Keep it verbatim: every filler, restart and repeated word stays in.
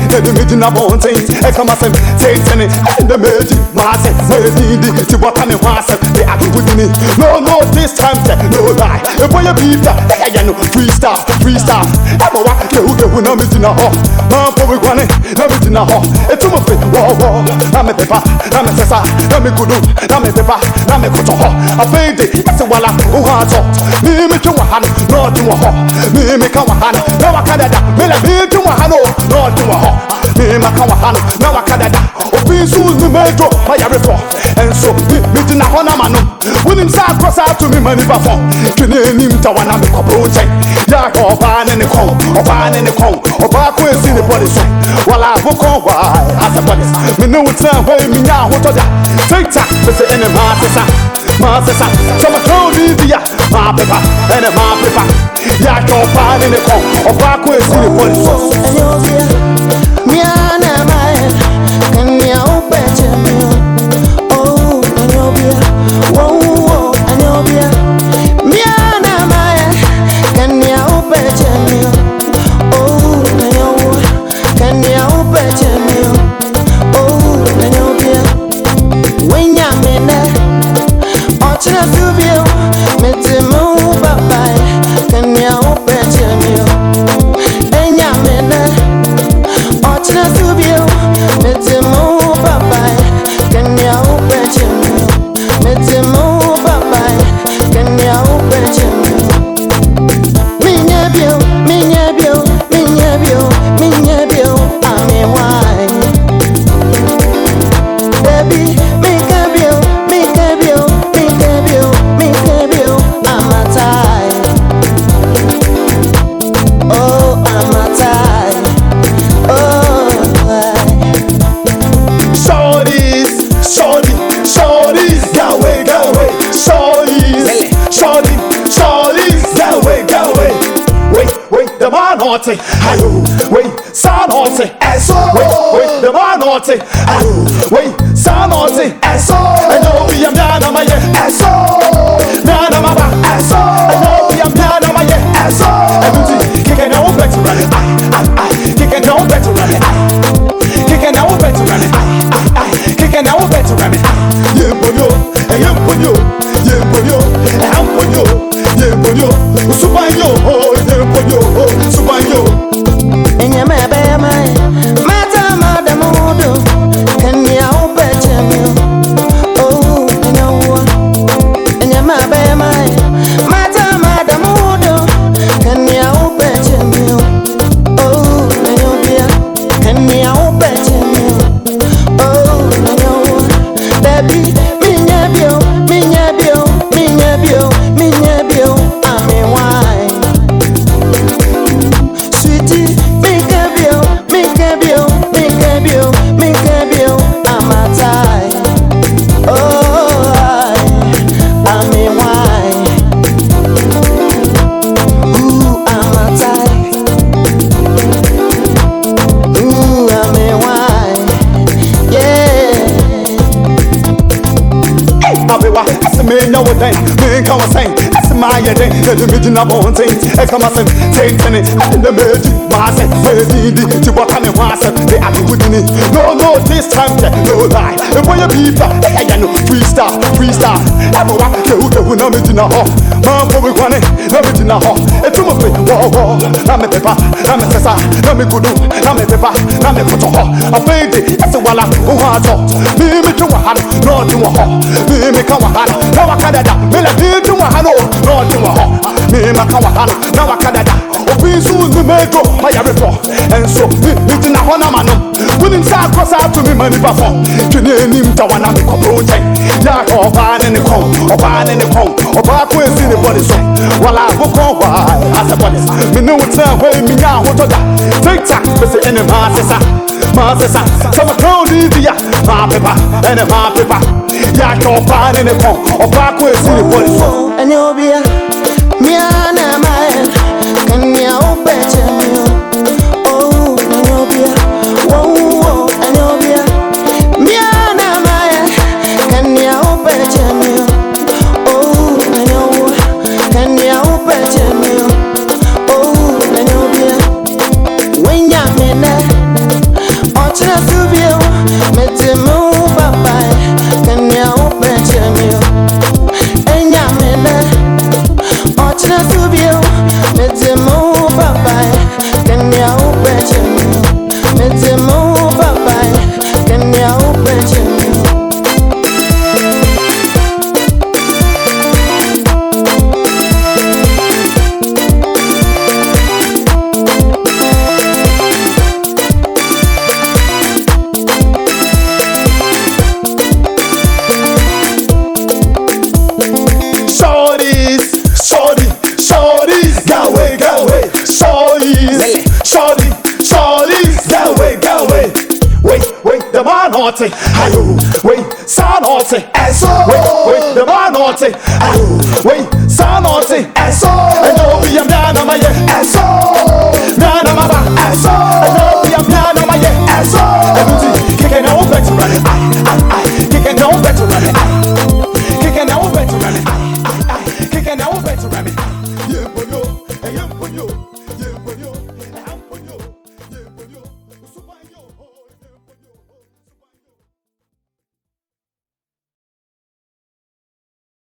and the meeting about things. I come as Satan in the meeting. Master, Medi, to what I'm in Master, they are with me. No, no, this time, no lie. If I be that, I know freestyle, freestyle. I'm a walk, you will not meet in a hall. Man, for we want it, not meet in a hall. It's a movie, whoa, whoa. I'm a pepper, I'm a sessa, I'm a good, I'm a pepper, I'm a cotton hall. I paid it, it's a walla, who has all. Me, me, to a hand, not to a hall. Me, me, come a hand, no, I can't. Me, me, to a hand, not to a hall. Me, my come a hand, no, I can't. Oh, please, who's the major, my reform. And so, me, to a honor, man. When him start cross out to me, money before. Can you name to one of the project? Yeah, or ban in the cone, or ban in the cone, or back with in the body. While I book on why, as a body. Me know it's not where me now, what other. Take time, Mister in the master, master, some of the idea, my paper, and a my paper. Yeah, or ban in the cone, or back with in the body. Me and my can you open me? Oh, and you'll be whoa, and you'll be me and my can you open me? Oh, and you'll can you open me? Oh, and you'll be when you're in there, or to the view, make the move by can you open me? And you're in there, or to the view, make the move by can you open me? Make the move by can you open me? Minha bio, minha bio, minha bio, minha bio, I'm a wine. Baby, make a bio, make a bio, make a bio, make a bio, I'm a tie. Oh, I'm a tie. Oh, shorties, shorty, shorties, go away, go away, shorties, shorty, shorties, go away, go away. Wait, wait, the man naughty, ayo. Wait, son naughty, eso. Wait, wait, the man naughty, ayo. Wait, son naughty, eso. I know we am nana my eso. Nana mama, eso. I know we am nana my eso. I do see, kicking out back to run it, I, I, I, kicking out back to run it, I, kicking out back to run it, I, I, I, kicking out back to run it, I. Yeah, boyo, yeah, boyo, yeah, boyo, I'm boyo, yeah, boyo, super yo, oh, yeah, boyo, oh, super yo. And you may be my matter, madam, can you open me? Oh, and you want, and you may be my matter, madam, can you open me? Oh, and you be, can you open me? Oh, and you want, baby, minha bio, minha bio, minha bio, minha bio, I'm a wine. Sweetie, make a bill, make a bill, make a bill, make a bill, I'm a tie. Oh, I, I'm a wine. Ooh, I'm a tie. Ooh, I'm a wine. Yeah. I'll be what? That's the man know what then. Man, come on, say. My day, the meeting about things. I come as Satan in the meeting. Master, Medi, to what I'm in Master, they are with me. No, no, this time, no lie. If I be that, I know freestyle, freestyle. I'm a walk, you will not meet in a hall. Man, for we want it, not meet in a hall. It's a movie, whoa, whoa. I'm a pepper, I'm a sessa, I'm a good, I'm a pepper, I'm a cotton hall. I paid it, it's a walla, who has all. Me, me, to a hand, not to a hall. Me, me, come a hand, now I can't. Me, me, to a hand, not to a hall. Me, my come a hand, now I can't. Oh, please, who's the major, my reform. And so, me, to a honor, man. When him start cross out to me, money before. Can you name to one of the project? Yeah, or ban in the cone, or ban in the cone, or back with in the body. While I book on why, as a body. Me know it's not where me now, what other. Take time, Mister in the master, master, some of the idea, my paper, and a my paper. Yeah, or ban in the cone, or back with in the body. And you'll be a me and a man, can you open me? Oh, and you'll be a whoa, and you'll be a me and a man, can you open me? Oh, and you can you open me? Oh, and you'll be a when you're in there, Ochina Subio, Metimu, Papa, can you open Chemio? Enyamina, Ochina Subio, Metimu, Papa, can you open Chemio? Metimu, Papa, can you open Chemio? Naughty, ayo, wait, so naughty, and so wait, wait, the man naughty, ayo, wait, so naughty, and so, and oh, we am down on my and so.